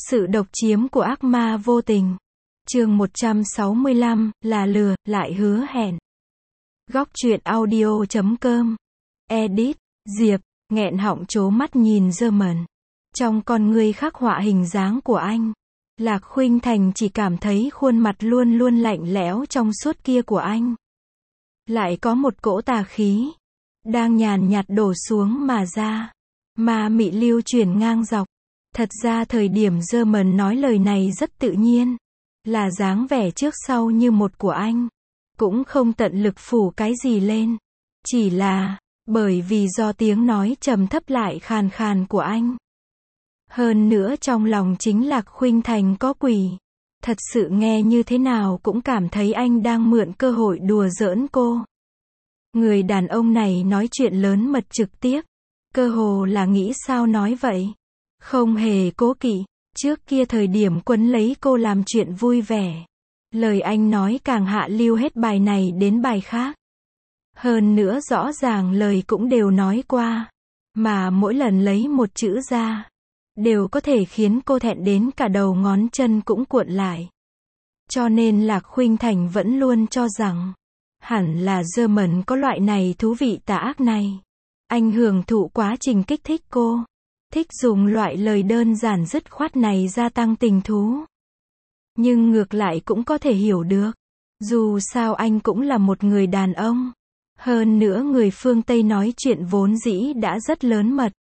Sự độc chiếm của ác ma vô tình. Chương 165, là lừa, lại hứa hẹn. Góc truyện audio.com. Edit, Diệp, nghẹn họng trố mắt nhìn German. Trong con ngươi khắc họa hình dáng của anh. Lạc Khuynh Thành chỉ cảm thấy khuôn mặt luôn luôn lạnh lẽo trong suốt kia của anh. Lại có một cỗ tà khí. Đang nhàn nhạt đổ xuống mà ra. Ma mị lưu chuyển ngang dọc. Thật ra thời điểm German nói lời này rất tự nhiên. Là dáng vẻ trước sau như một của anh. Cũng không tận lực phủ cái gì lên. Chỉ là, bởi vì do tiếng nói trầm thấp lại khàn khàn của anh. Hơn nữa trong lòng chính Lạc Khuynh Thành có quỷ. Thật sự nghe như thế nào cũng cảm thấy anh đang mượn cơ hội đùa giỡn cô. Người đàn ông này nói chuyện lớn mật trực tiếp. Cơ hồ là nghĩ sao nói vậy. Không hề cố kỵ. Trước kia thời điểm quấn lấy cô làm chuyện vui vẻ. Lời anh nói càng hạ lưu hết bài này đến bài khác. Hơn nữa rõ ràng lời cũng đều nói qua. Mà mỗi lần lấy một chữ ra. Đều có thể khiến cô thẹn đến cả đầu ngón chân cũng cuộn lại. Cho nên Lạc Khuynh Thành vẫn luôn cho rằng. Hẳn là German có loại này thú vị tà ác này. Anh hưởng thụ quá trình kích thích cô. Thích dùng loại lời đơn giản dứt khoát này gia tăng tình thú. Nhưng ngược lại cũng có thể hiểu được. Dù sao anh cũng là một người đàn ông. Hơn nữa người phương Tây nói chuyện vốn dĩ đã rất lớn mật.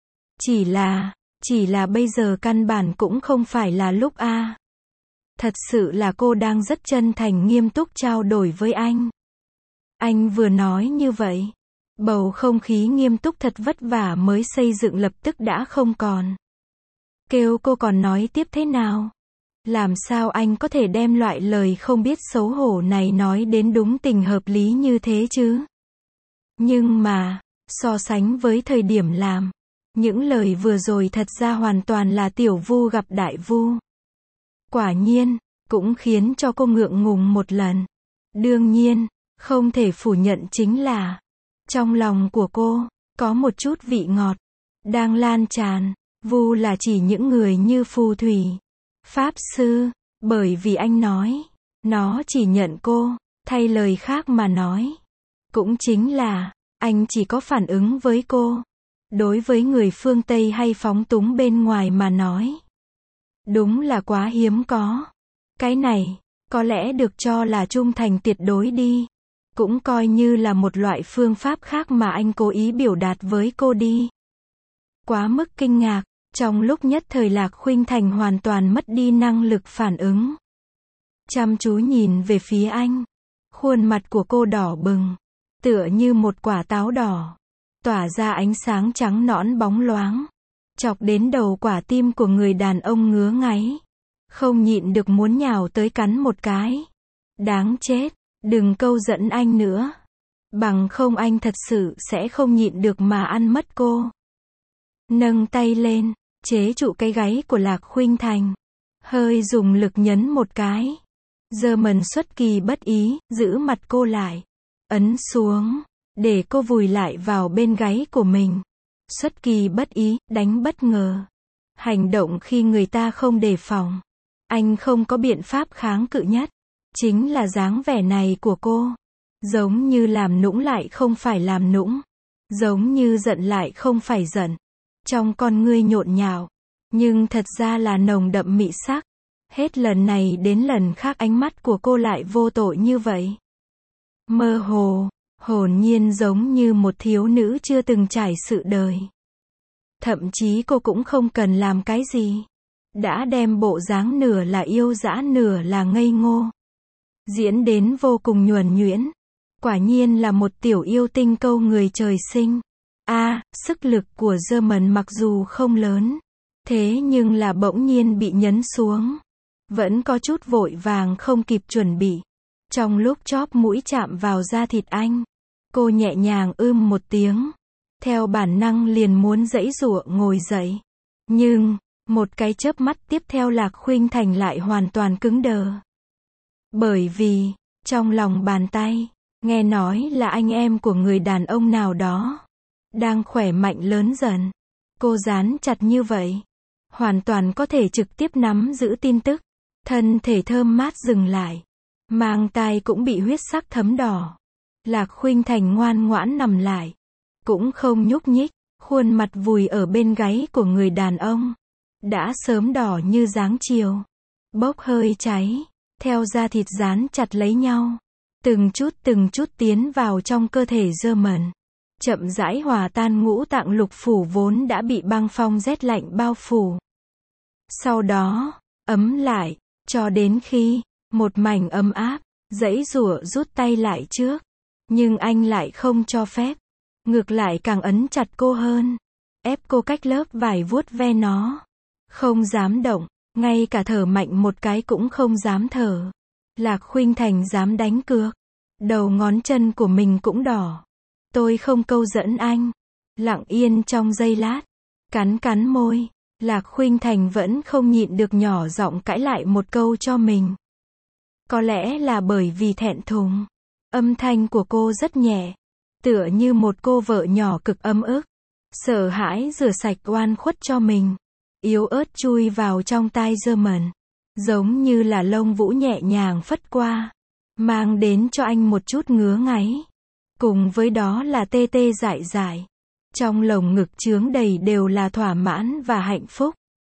Chỉ là bây giờ căn bản cũng không phải là lúc a. Thật sự là cô đang rất chân thành nghiêm túc trao đổi với anh. Anh vừa nói như vậy. Bầu không khí nghiêm túc thật vất vả mới xây dựng lập tức đã không còn. Kêu cô còn nói tiếp thế nào? Làm sao anh có thể đem loại lời không biết xấu hổ này nói đến đúng tình hợp lý như thế chứ? Nhưng mà, so sánh với thời điểm làm, những lời vừa rồi thật ra hoàn toàn là tiểu vu gặp đại vu. Quả nhiên, cũng khiến cho cô ngượng ngùng một lần. Đương nhiên, không thể phủ nhận chính là trong lòng của cô, có một chút vị ngọt, đang lan tràn. Vu là chỉ những người như phù thủy, pháp sư, bởi vì anh nói, nó chỉ nhận cô, thay lời khác mà nói. Cũng chính là, anh chỉ có phản ứng với cô. Đối với người phương Tây hay phóng túng bên ngoài mà nói. Đúng là quá hiếm có. Cái này, có lẽ được cho là trung thành tuyệt đối đi. Cũng coi như là một loại phương pháp khác mà anh cố ý biểu đạt với cô đi. Quá mức kinh ngạc, trong lúc nhất thời Lạc Khuynh Thành hoàn toàn mất đi năng lực phản ứng. Chăm chú nhìn về phía anh. Khuôn mặt của cô đỏ bừng, tựa như một quả táo đỏ, tỏa ra ánh sáng trắng nõn bóng loáng, chọc đến đầu quả tim của người đàn ông ngứa ngáy. Không nhịn được muốn nhào tới cắn một cái. Đáng chết. Đừng câu dẫn anh nữa. Bằng không anh thật sự sẽ không nhịn được mà ăn mất cô. Nâng tay lên, chế trụ cái gáy của Lạc Khuynh Thành. Hơi dùng lực nhấn một cái. German xuất kỳ bất ý, giữ mặt cô lại. Ấn xuống, để cô vùi lại vào bên gáy của mình. Xuất kỳ bất ý, đánh bất ngờ. Hành động khi người ta không đề phòng. Anh không có biện pháp kháng cự nhất. Chính là dáng vẻ này của cô. Giống như làm nũng lại không phải làm nũng. Giống như giận lại không phải giận. Trong con ngươi nhộn nhạo. Nhưng thật ra là nồng đậm mị sắc. Hết lần này đến lần khác ánh mắt của cô lại vô tội như vậy. Mơ hồ, hồn nhiên giống như một thiếu nữ chưa từng trải sự đời. Thậm chí cô cũng không cần làm cái gì. Đã đem bộ dáng nửa là yêu dã nửa là ngây ngô. Diễn đến vô cùng nhuần nhuyễn. Quả nhiên là một tiểu yêu tinh câu người trời sinh. Sức lực của German mặc dù không lớn. Thế nhưng là bỗng nhiên bị nhấn xuống. Vẫn có chút vội vàng không kịp chuẩn bị. Trong lúc chóp mũi chạm vào da thịt anh. Cô nhẹ nhàng một tiếng. Theo bản năng liền muốn giãy giụa ngồi dậy. Nhưng, một cái chớp mắt tiếp theo Lạc Khuynh Thành lại hoàn toàn cứng đờ. Bởi vì, trong lòng bàn tay, nghe nói là anh em của người đàn ông nào đó. Đang khỏe mạnh lớn dần. Cô dán chặt như vậy. hoàn toàn có thể trực tiếp nắm giữ tin tức. Thân thể thơm mát dừng lại. Mang tai cũng bị huyết sắc thấm đỏ. Lạc Khuynh Thành ngoan ngoãn nằm lại. Cũng không nhúc nhích, khuôn mặt vùi ở bên gáy của người đàn ông. Đã sớm đỏ như dáng chiều. Bốc hơi cháy, theo da thịt dán chặt lấy nhau. Từng chút tiến vào trong cơ thể German. Chậm rãi hòa tan ngũ tạng lục phủ vốn đã bị băng phong rét lạnh bao phủ. Sau đó, ấm lại, cho đến khi, một mảnh ấm áp, giãy giụa rút tay lại trước. Nhưng anh lại không cho phép. Ngược lại càng ấn chặt cô hơn. Ép cô cách lớp vải vuốt ve nó. Không dám động, ngay cả thở mạnh một cái cũng không dám thở. Lạc Khuynh Thành dám đánh cược. Đầu ngón chân của mình cũng đỏ. Tôi không câu dẫn anh. Lặng yên trong giây lát. Cắn môi. Lạc Khuynh Thành vẫn không nhịn được nhỏ giọng cãi lại một câu cho mình. Có lẽ là bởi vì thẹn thùng. Âm thanh của cô rất nhẹ. Tựa như một cô vợ nhỏ cực ấm ức. Sợ hãi rửa sạch oan khuất cho mình. Yếu ớt chui vào trong tai German. Giống như là lông vũ nhẹ nhàng phất qua. Mang đến cho anh một chút ngứa ngáy. Cùng với đó là tê tê dại dại. Trong lồng ngực chướng đầy đều là thỏa mãn và hạnh phúc.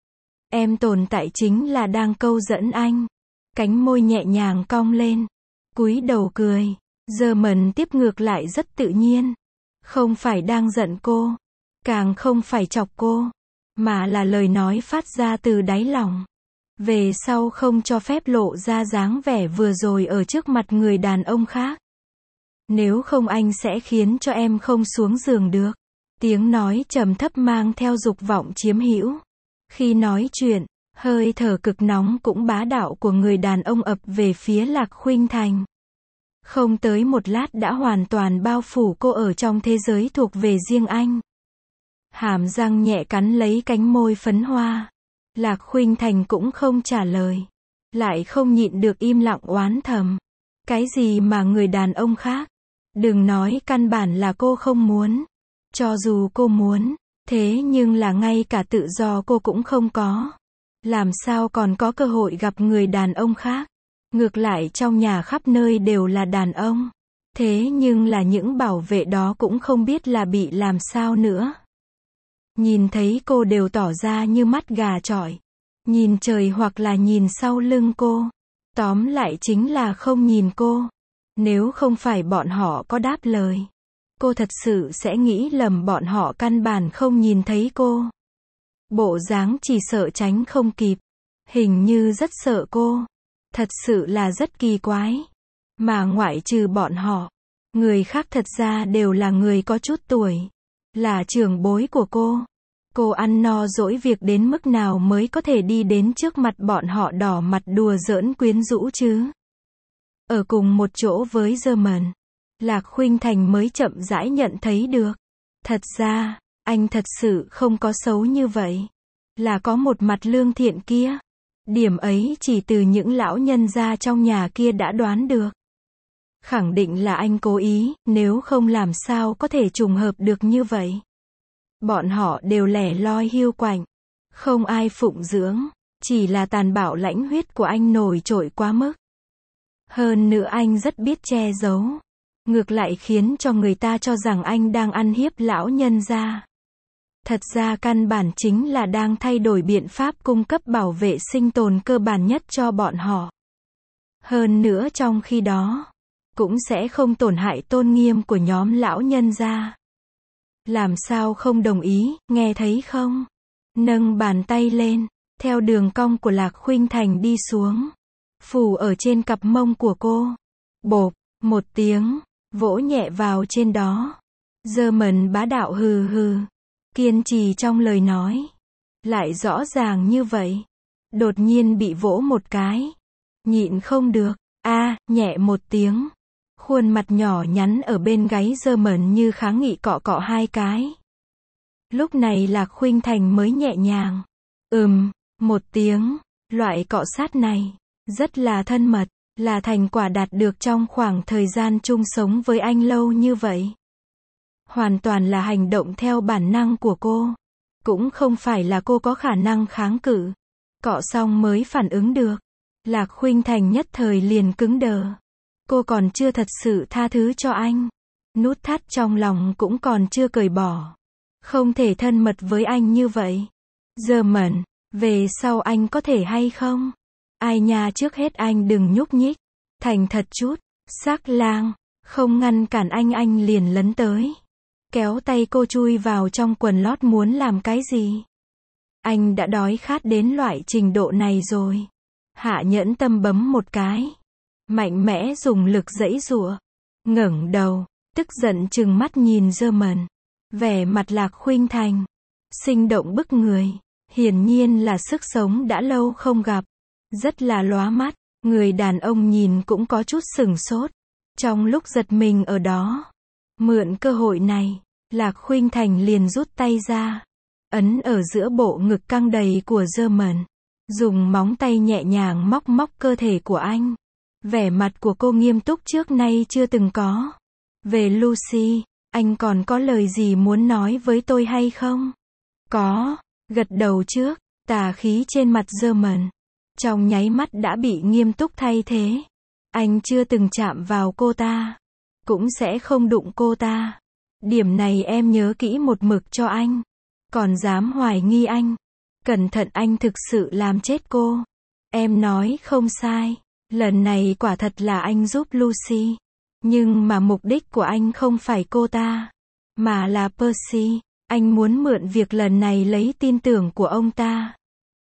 Em tồn tại chính là đang câu dẫn anh. Cánh môi nhẹ nhàng cong lên. Cúi đầu cười. German tiếp ngược lại rất tự nhiên. Không phải đang giận cô. Càng không phải chọc cô. Mà là lời nói phát ra từ đáy lòng. Về sau không cho phép lộ ra dáng vẻ vừa rồi ở trước mặt người đàn ông khác. Nếu không anh sẽ khiến cho em không xuống giường được. Tiếng nói trầm thấp mang theo dục vọng chiếm hữu. Khi nói chuyện, hơi thở cực nóng cũng bá đạo của người đàn ông ập về phía Lạc Khuynh Thành. Không tới một lát đã hoàn toàn bao phủ cô ở trong thế giới thuộc về riêng anh. Hàm răng nhẹ cắn lấy cánh môi phấn hoa. Lạc Khuynh Thành cũng không trả lời. Lại không nhịn được im lặng oán thầm. Cái gì mà người đàn ông khác? Đừng nói căn bản là cô không muốn. Cho dù cô muốn, thế nhưng là ngay cả tự do cô cũng không có. Làm sao còn có cơ hội gặp người đàn ông khác? Ngược lại trong nhà khắp nơi đều là đàn ông. Thế nhưng là những bảo vệ đó cũng không biết là bị làm sao nữa. Nhìn thấy cô đều tỏ ra như mắt gà chọi. Nhìn trời hoặc là nhìn sau lưng cô. Tóm lại chính là không nhìn cô. Nếu không phải bọn họ có đáp lời, cô thật sự sẽ nghĩ lầm bọn họ căn bản không nhìn thấy cô. Bộ dáng chỉ sợ tránh không kịp. Hình như rất sợ cô. Thật sự là rất kỳ quái. Mà ngoại trừ bọn họ, người khác thật ra đều là người có chút tuổi. Là trưởng bối của cô. Cô ăn no dỗi việc đến mức nào mới có thể đi đến trước mặt bọn họ đỏ mặt đùa giỡn quyến rũ chứ? Ở cùng một chỗ với German, Lạc Khuynh Thành mới chậm rãi nhận thấy được. Thật ra, anh thật sự không có xấu như vậy. Là có một mặt lương thiện kia. Điểm ấy chỉ từ những lão nhân gia trong nhà kia đã đoán được. Khẳng định là anh cố ý, nếu không làm sao có thể trùng hợp được như vậy. Bọn họ đều lẻ loi hiu quạnh. Không ai phụng dưỡng. Chỉ là tàn bạo lãnh huyết của anh nổi trội quá mức. Hơn nữa anh rất biết che giấu. Ngược lại khiến cho người ta cho rằng anh đang ăn hiếp lão nhân gia. Thật ra căn bản chính là đang thay đổi biện pháp cung cấp bảo vệ sinh tồn cơ bản nhất cho bọn họ. Hơn nữa trong khi đó, cũng sẽ không tổn hại tôn nghiêm của nhóm lão nhân gia. Làm sao không đồng ý, nghe thấy không? Nâng bàn tay lên, theo đường cong của Lạc Khuynh Thành đi xuống. Phủ ở trên cặp mông của cô. Bộp, một tiếng, vỗ nhẹ vào trên đó. German bá đạo hừ hừ. Kiên trì trong lời nói. Lại rõ ràng như vậy. Đột nhiên bị vỗ một cái. Nhịn không được. Nhẹ một tiếng. Khuôn mặt nhỏ nhắn ở bên gáy German như kháng nghị cọ cọ hai cái. Lúc này Lạc Khuynh Thành mới nhẹ nhàng. Một tiếng. Loại cọ sát này. Rất là thân mật. Là thành quả đạt được trong khoảng thời gian chung sống với anh lâu như vậy. Hoàn toàn là hành động theo bản năng của cô. Cũng không phải là cô có khả năng kháng cự. Cọ xong mới phản ứng được. Lạc Khuynh Thành nhất thời liền cứng đờ. Cô còn chưa thật sự tha thứ cho anh. Nút thắt trong lòng cũng còn chưa cởi bỏ. Không thể thân mật với anh như vậy. Giờ mẩn, về sau anh có thể hay không? Ai nha, trước hết anh đừng nhúc nhích. Thành thật chút. Sắc Lang không ngăn cản anh liền lấn tới. Kéo tay cô chui vào trong quần lót muốn làm cái gì? Anh đã đói khát đến loại trình độ này rồi. Hạ Nhẫn Tâm bấm một cái. Mạnh mẽ dùng lực giãy giụa. Ngẩng đầu, tức giận trừng mắt nhìn German. Vẻ mặt Lạc Khuynh Thành. Sinh động bức người. Hiển nhiên là sức sống đã lâu không gặp. Rất là lóa mắt. Người đàn ông nhìn cũng có chút sửng sốt. Trong lúc giật mình ở đó. Mượn cơ hội này, Lạc Khuynh Thành liền rút tay ra. Ấn ở giữa bộ ngực căng đầy của German. Dùng móng tay nhẹ nhàng móc cơ thể của anh. Vẻ mặt của cô nghiêm túc trước nay chưa từng có. Về Lucy, anh còn có lời gì muốn nói với tôi hay không? Có. Gật đầu trước, tà khí trên mặt German. Trong nháy mắt đã bị nghiêm túc thay thế. Anh chưa từng chạm vào cô ta. Cũng sẽ không đụng cô ta. Điểm này em nhớ kỹ một mực cho anh. Còn dám hoài nghi anh. Cẩn thận anh thực sự làm chết cô. Em nói không sai. Lần này quả thật là anh giúp Lucy. Nhưng mà mục đích của anh không phải cô ta. Mà là Percy. Anh muốn mượn việc lần này lấy tin tưởng của ông ta.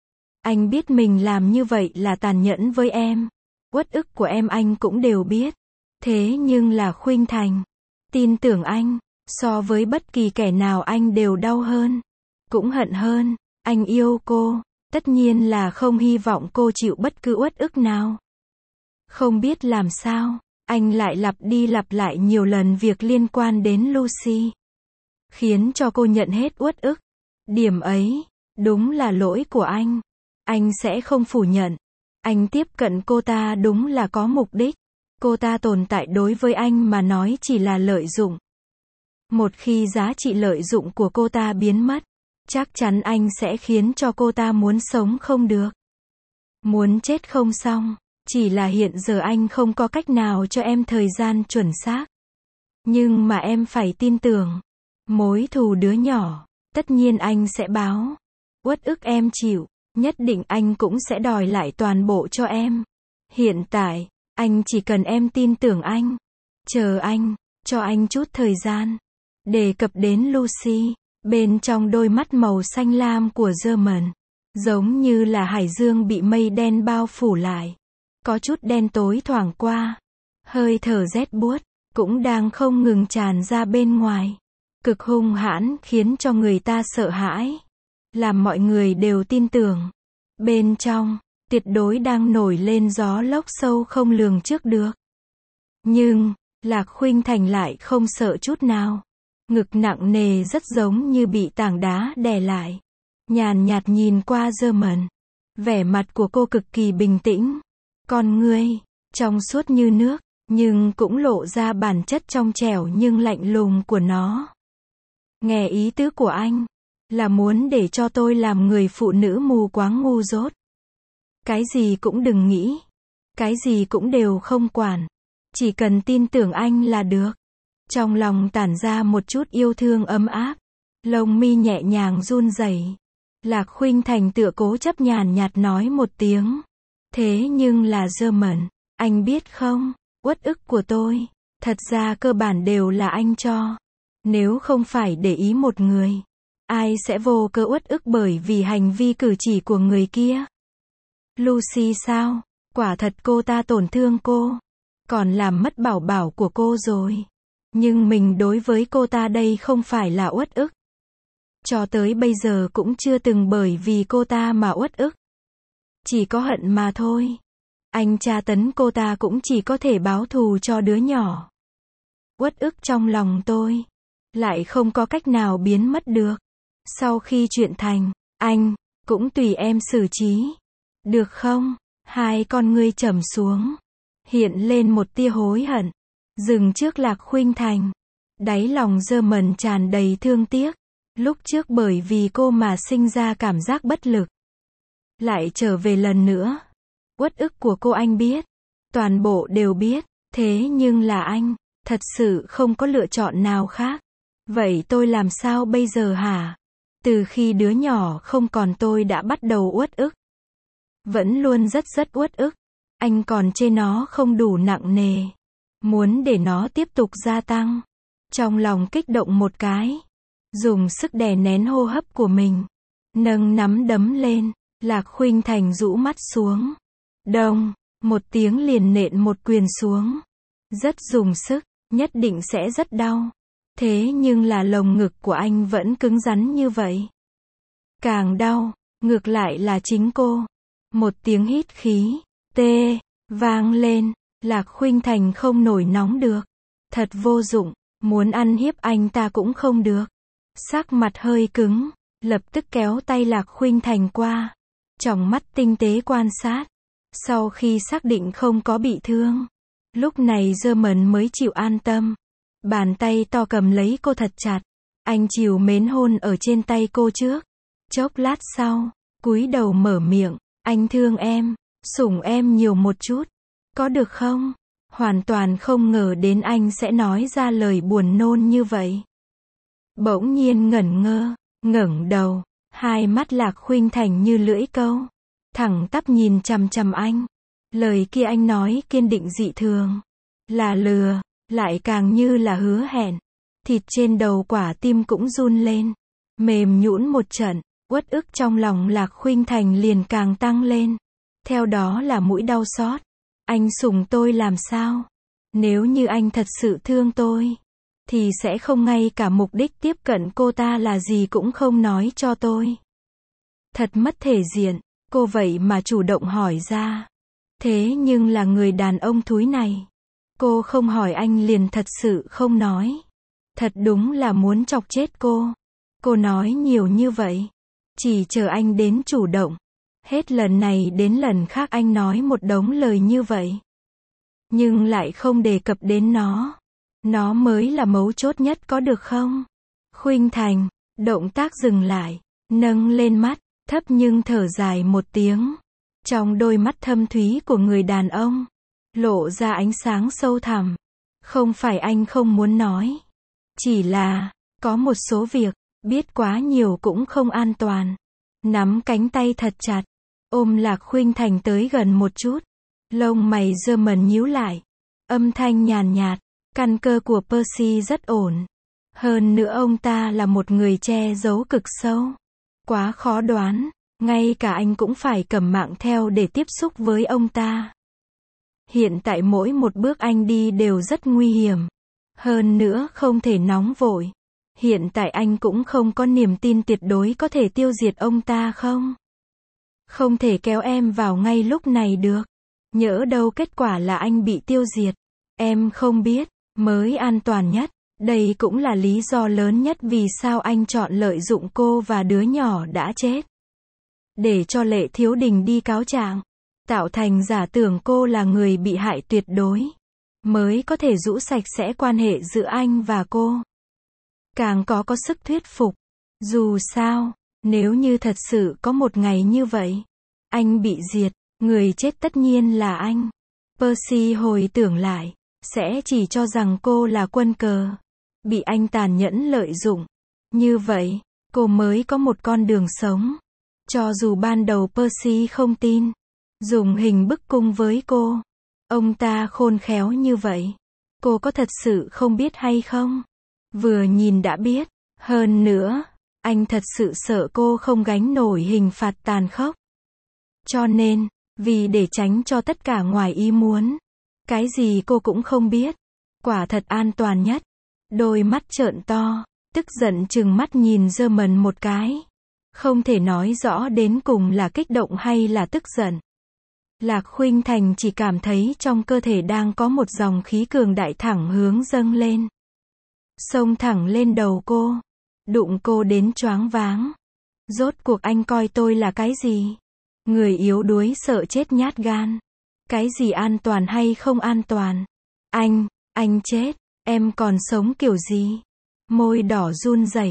Anh biết mình làm như vậy là tàn nhẫn với em. Uất ức của em anh cũng đều biết. Thế nhưng là Khuynh Thành. Tin tưởng anh. So với bất kỳ kẻ nào anh đều đau hơn. Cũng hận hơn. Anh yêu cô. Tất nhiên là không hy vọng cô chịu bất cứ uất ức nào. Không biết làm sao. Anh lại lặp đi lặp lại nhiều lần việc liên quan đến Lucy. Khiến cho cô nhận hết uất ức. Điểm ấy, đúng là lỗi của anh. Anh sẽ không phủ nhận. Anh tiếp cận cô ta đúng là có mục đích. Cô ta tồn tại đối với anh mà nói chỉ là lợi dụng. Một khi giá trị lợi dụng của cô ta biến mất, chắc chắn anh sẽ khiến cho cô ta muốn sống không được. Muốn chết không xong. Chỉ là hiện giờ anh không có cách nào cho em thời gian chuẩn xác. Nhưng mà em phải tin tưởng. Mối thù đứa nhỏ, tất nhiên anh sẽ báo. Uất ức em chịu, nhất định anh cũng sẽ đòi lại toàn bộ cho em. Hiện tại, anh chỉ cần em tin tưởng anh. Chờ anh, cho anh chút thời gian. Đề cập đến Lucy, bên trong đôi mắt màu xanh lam của German, giống như là hải dương bị mây đen bao phủ lại. Có chút đen tối thoảng qua. Hơi thở rét buốt, cũng đang không ngừng tràn ra bên ngoài. Cực hung hãn khiến cho người ta sợ hãi. Làm mọi người đều tin tưởng. Bên trong, tuyệt đối đang nổi lên gió lốc sâu không lường trước được. Nhưng, Lạc Khuynh Thành lại không sợ chút nào. Ngực nặng nề rất giống như bị tảng đá đè lại. Nhàn nhạt nhìn qua German. Vẻ mặt của cô cực kỳ bình tĩnh. Con ngươi, trong suốt như nước, nhưng cũng lộ ra bản chất trong trẻo nhưng lạnh lùng của nó. Nghe ý tứ của anh, là muốn để cho tôi làm người phụ nữ mù quáng ngu dốt. Cái gì cũng đừng nghĩ. Cái gì cũng đều không quản. Chỉ cần tin tưởng anh là được. Trong lòng tản ra một chút yêu thương ấm áp. Lông mi nhẹ nhàng run rẩy. Lạc Khuynh Thành tựa cố chấp nhàn nhạt nói một tiếng. Thế nhưng là German, anh biết không, uất ức của tôi, thật ra cơ bản đều là anh cho. Nếu không phải để ý một người, ai sẽ vô cớ uất ức bởi vì hành vi cử chỉ của người kia? Lucy sao? Quả thật cô ta tổn thương cô, còn làm mất bảo bảo của cô rồi. Nhưng mình đối với cô ta đây không phải là uất ức. Cho tới bây giờ cũng chưa từng bởi vì cô ta mà uất ức. Chỉ có hận mà thôi. Anh tra tấn cô ta cũng chỉ có thể báo thù cho đứa nhỏ. Uất ức trong lòng tôi, lại không có cách nào biến mất được. Sau khi chuyện thành, anh, cũng tùy em xử trí. Được không? Hai con ngươi trầm xuống. Hiện lên một tia hối hận. Dừng trước Lạc Khuynh Thành. Đáy lòng German tràn đầy thương tiếc. Lúc trước bởi vì cô mà sinh ra cảm giác bất lực. Lại trở về lần nữa. Uất ức của cô anh biết. Toàn bộ đều biết. Thế nhưng là anh, thật sự không có lựa chọn nào khác. Vậy tôi làm sao bây giờ hả? Từ khi đứa nhỏ không còn tôi đã bắt đầu uất ức. Vẫn luôn rất uất ức. Anh còn chê nó không đủ nặng nề. Muốn để nó tiếp tục gia tăng. Trong lòng kích động một cái. Dùng sức đè nén hô hấp của mình. Nâng nắm đấm lên. Lạc Khuynh Thành rũ mắt xuống. Đông, một tiếng liền nện một quyền xuống. Rất dùng sức, nhất định sẽ rất đau. Thế nhưng là lồng ngực của anh vẫn cứng rắn như vậy. Càng đau, ngược lại là chính cô. Một tiếng hít khí, tê, vang lên. Lạc Khuynh Thành không nổi nóng được. Thật vô dụng, muốn ăn hiếp anh ta cũng không được. Sắc mặt hơi cứng, lập tức kéo tay Lạc Khuynh Thành qua. Tròng mắt tinh tế quan sát. Sau khi xác định không có bị thương, lúc này German mới chịu an tâm. Bàn tay to cầm lấy cô thật chặt. Anh trìu mến hôn ở trên tay cô trước. Chốc lát sau, cúi đầu mở miệng. Anh thương em, sủng em nhiều một chút. Có được không? Hoàn toàn không ngờ đến anh sẽ nói ra lời buồn nôn như vậy. Bỗng nhiên ngẩn ngơ, ngẩng đầu. Hai mắt Lạc Khuynh Thành như lưỡi câu. Thẳng tắp nhìn chằm chằm anh. Lời kia anh nói kiên định dị thường. Là lừa, lại càng như là hứa hẹn. Thịt trên đầu quả tim cũng run lên. Mềm nhũn một trận, uất ức trong lòng Lạc Khuynh Thành liền càng tăng lên. Theo đó là mũi đau xót. Anh sủng tôi làm sao? Nếu như anh thật sự thương tôi, thì sẽ không ngay cả mục đích tiếp cận cô ta là gì cũng không nói cho tôi. Thật mất thể diện. Cô vậy mà chủ động hỏi ra. Thế nhưng là người đàn ông thúi này. Cô không hỏi anh liền thật sự không nói. Thật đúng là muốn chọc chết cô. Cô nói nhiều như vậy. Chỉ chờ anh đến chủ động. Hết lần này đến lần khác anh nói một đống lời như vậy. Nhưng lại không đề cập đến nó. Nó mới là mấu chốt nhất có được không? Khuynh Thành, động tác dừng lại. Nâng lên mắt. Thấp nhưng thở dài một tiếng. Trong đôi mắt thâm thúy của người đàn ông, lộ ra ánh sáng sâu thẳm. Không phải anh không muốn nói. Chỉ là, có một số việc, biết quá nhiều cũng không an toàn. Nắm cánh tay thật chặt. Ôm Lạc Khuynh Thành tới gần một chút. Lông mày German nhíu lại. Âm thanh nhàn nhạt. Căn cơ của Percy rất ổn. Hơn nữa ông ta là một người che giấu cực sâu. Quá khó đoán, ngay cả anh cũng phải cầm mạng theo để tiếp xúc với ông ta. Hiện tại mỗi một bước anh đi đều rất nguy hiểm. Hơn nữa không thể nóng vội. Hiện tại anh cũng không có niềm tin tuyệt đối có thể tiêu diệt ông ta không? Không thể kéo em vào ngay lúc này được. Nhỡ đâu kết quả là anh bị tiêu diệt. Em không biết, mới an toàn nhất. Đây cũng là lý do lớn nhất vì sao anh chọn lợi dụng cô và đứa nhỏ đã chết. Để cho Lệ Thiếu Đình đi cáo trạng. Tạo thành giả tưởng cô là người bị hại tuyệt đối. Mới có thể rũ sạch sẽ quan hệ giữa anh và cô. Càng có sức thuyết phục. Dù sao, nếu như thật sự có một ngày như vậy, anh bị diệt, người chết tất nhiên là anh. Percy hồi tưởng lại, sẽ chỉ cho rằng cô là quân cờ. Bị anh tàn nhẫn lợi dụng. Như vậy, cô mới có một con đường sống. Cho dù ban đầu Percy không tin. Dùng hình bức cung với cô. Ông ta khôn khéo như vậy. Cô có thật sự không biết hay không? Vừa nhìn đã biết. Hơn nữa, anh thật sự sợ cô không gánh nổi hình phạt tàn khốc. Cho nên, vì để tránh cho tất cả ngoài ý muốn. Cái gì cô cũng không biết. Quả thật an toàn nhất. Đôi mắt trợn to, tức giận trừng mắt nhìn German một cái. Không thể nói rõ đến cùng là kích động hay là tức giận. Lạc Khuynh Thành chỉ cảm thấy trong cơ thể đang có một dòng khí cường đại thẳng hướng dâng lên. Xông thẳng lên đầu cô. Đụng cô đến choáng váng. Rốt cuộc anh coi tôi là cái gì? Người yếu đuối sợ chết nhát gan. Cái gì an toàn hay không an toàn? Anh chết. Em còn sống kiểu gì? Môi đỏ run rẩy,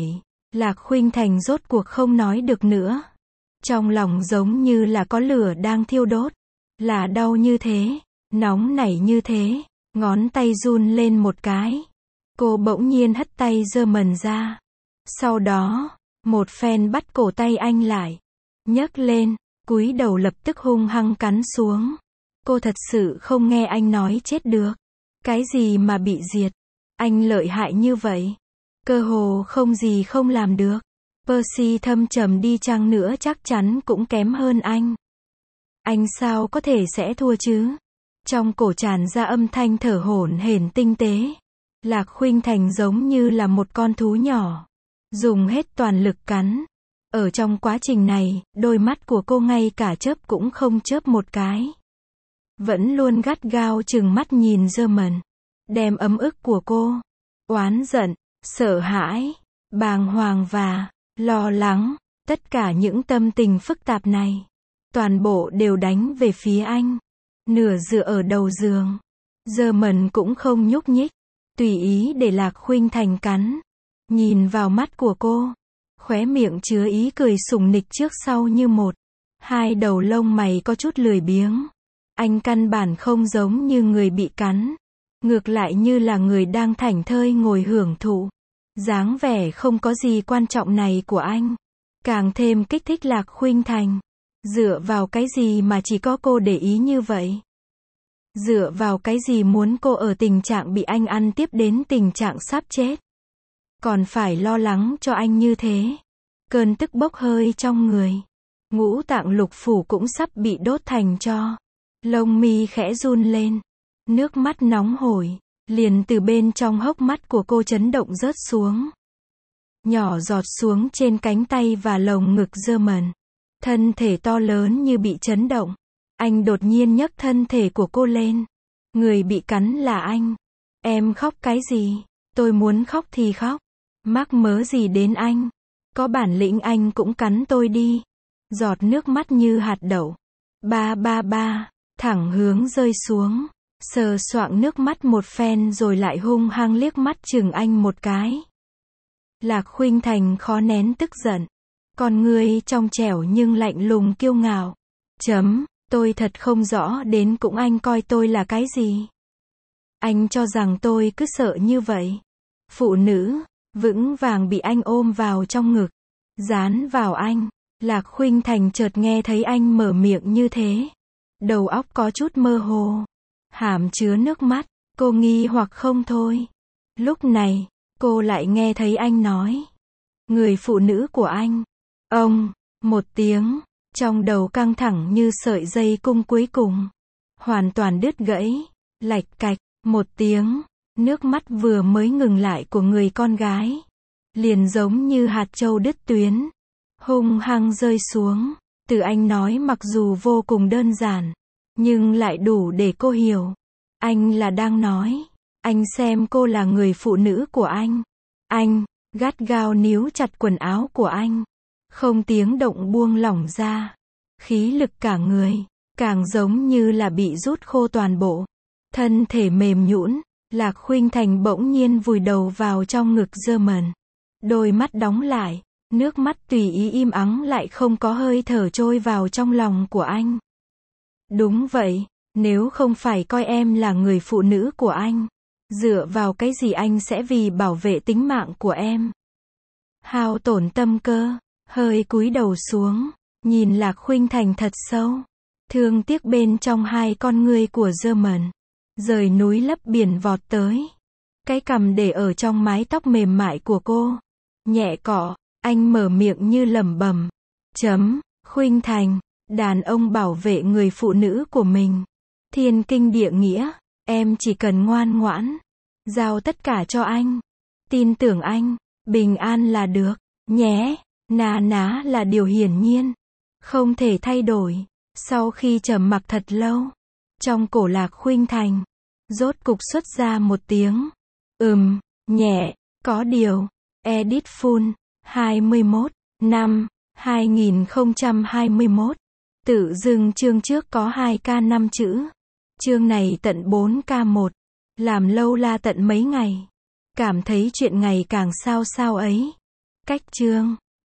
Lạc Khuynh Thành rốt cuộc không nói được nữa. Trong lòng giống như là có lửa đang thiêu đốt. Là đau như thế, nóng nảy như thế, ngón tay run lên một cái. Cô bỗng nhiên hất tay German ra. Sau đó, một phen bắt cổ tay anh lại. Nhấc lên, cúi đầu lập tức hung hăng cắn xuống. Cô thật sự không nghe anh nói chết được. Cái gì mà bị diệt? Anh lợi hại như vậy. Cơ hồ không gì không làm được. Percy thâm trầm đi chăng nữa chắc chắn cũng kém hơn anh. Anh sao có thể sẽ thua chứ? Trong cổ tràn ra âm thanh thở hổn hển tinh tế. Lạc Khuynh Thành giống như là một con thú nhỏ. Dùng hết toàn lực cắn. Ở trong quá trình này, đôi mắt của cô ngay cả chớp cũng không chớp một cái. Vẫn luôn gắt gao chừng mắt nhìn German. Đem ấm ức của cô, oán giận, sợ hãi, bàng hoàng và lo lắng, tất cả những tâm tình phức tạp này, toàn bộ đều đánh về phía anh. Nửa dựa ở đầu giường. German cũng không nhúc nhích, tùy ý để Lạc Khuynh Thành cắn. Nhìn vào mắt của cô, khóe miệng chứa ý cười sủng nịch trước sau như một. Hai đầu lông mày có chút lười biếng. Anh căn bản không giống như người bị cắn. Ngược lại như là người đang thảnh thơi ngồi hưởng thụ. Dáng vẻ không có gì quan trọng này của anh, càng thêm kích thích Lạc Khuynh Thành. Dựa vào cái gì mà chỉ có cô để ý như vậy? Dựa vào cái gì muốn cô ở tình trạng bị anh ăn tiếp đến tình trạng sắp chết? Còn phải lo lắng cho anh như thế. Cơn tức bốc hơi trong người. Ngũ tạng lục phủ cũng sắp bị đốt thành tro. Lông mi khẽ run lên. Nước mắt nóng hổi, liền từ bên trong hốc mắt của cô chấn động rớt xuống. Nhỏ giọt xuống trên cánh tay và lồng ngực German. Thân thể to lớn như bị chấn động. Anh đột nhiên nhấc thân thể của cô lên. Người bị cắn là anh. Em khóc cái gì? Tôi muốn khóc thì khóc. Mắc mớ gì đến anh? Có bản lĩnh anh cũng cắn tôi đi. Giọt nước mắt như hạt đậu. Ba ba ba, thẳng hướng rơi xuống. Sờ soạng nước mắt một phen rồi lại hung hăng liếc mắt chừng anh một cái. Lạc Khuynh Thành khó nén tức giận. Con người trong trẻo nhưng lạnh lùng kiêu ngạo. Tôi thật không rõ đến cũng anh coi tôi là cái gì. Anh cho rằng tôi cứ sợ như vậy. Phụ nữ, vững vàng bị anh ôm vào trong ngực. Dán vào anh. Lạc Khuynh Thành chợt nghe thấy anh mở miệng như thế. Đầu óc có chút mơ hồ. Hàm chứa nước mắt, cô nghi hoặc không thôi. Lúc này, cô lại nghe thấy anh nói. Người phụ nữ của anh. Ông, một tiếng, trong đầu căng thẳng như sợi dây cung cuối cùng. Hoàn toàn đứt gãy, lạch cạch, một tiếng, nước mắt vừa mới ngừng lại của người con gái. Liền giống như hạt châu đứt tuyến. Hung hăng rơi xuống, từ anh nói mặc dù vô cùng đơn giản. Nhưng lại đủ để cô hiểu. Anh là đang nói. Anh xem cô là người phụ nữ của anh. Anh, gắt gao níu chặt quần áo của anh. Không tiếng động buông lỏng ra. Khí lực cả người, càng giống như là bị rút khô toàn bộ. Thân thể mềm nhũn, Lạc Khuynh Thành bỗng nhiên vùi đầu vào trong ngực German. Đôi mắt đóng lại, nước mắt tùy ý im ắng lại không có hơi thở trôi vào trong lòng của anh. Đúng vậy, nếu không phải coi em là người phụ nữ của anh, dựa vào cái gì anh sẽ vì bảo vệ tính mạng của em? Hao tổn tâm cơ, hơi cúi đầu xuống, nhìn Lạc Khuynh Thành thật sâu. Thương tiếc bên trong hai con ngươi của German. Rời núi lấp biển vọt tới. Cái cằm để ở trong mái tóc mềm mại của cô. Nhẹ cọ, anh mở miệng như lẩm bẩm. Khuynh Thành. Đàn ông bảo vệ người phụ nữ của mình. Thiên kinh địa nghĩa, em chỉ cần ngoan ngoãn. Giao tất cả cho anh. Tin tưởng anh, bình an là được, nhé. Nà ná là điều hiển nhiên. Không thể thay đổi. Sau khi trầm mặc thật lâu, trong cổ Lạc Khuynh Thành, rốt cục xuất ra một tiếng. Nhẹ, có điều. Edit Full, 21/5/2021. Tự dưng chương trước có 2k 5 chữ. Chương này tận 4k1. Làm lâu la tận mấy ngày. Cảm thấy chuyện ngày càng sao sao ấy. Cách chương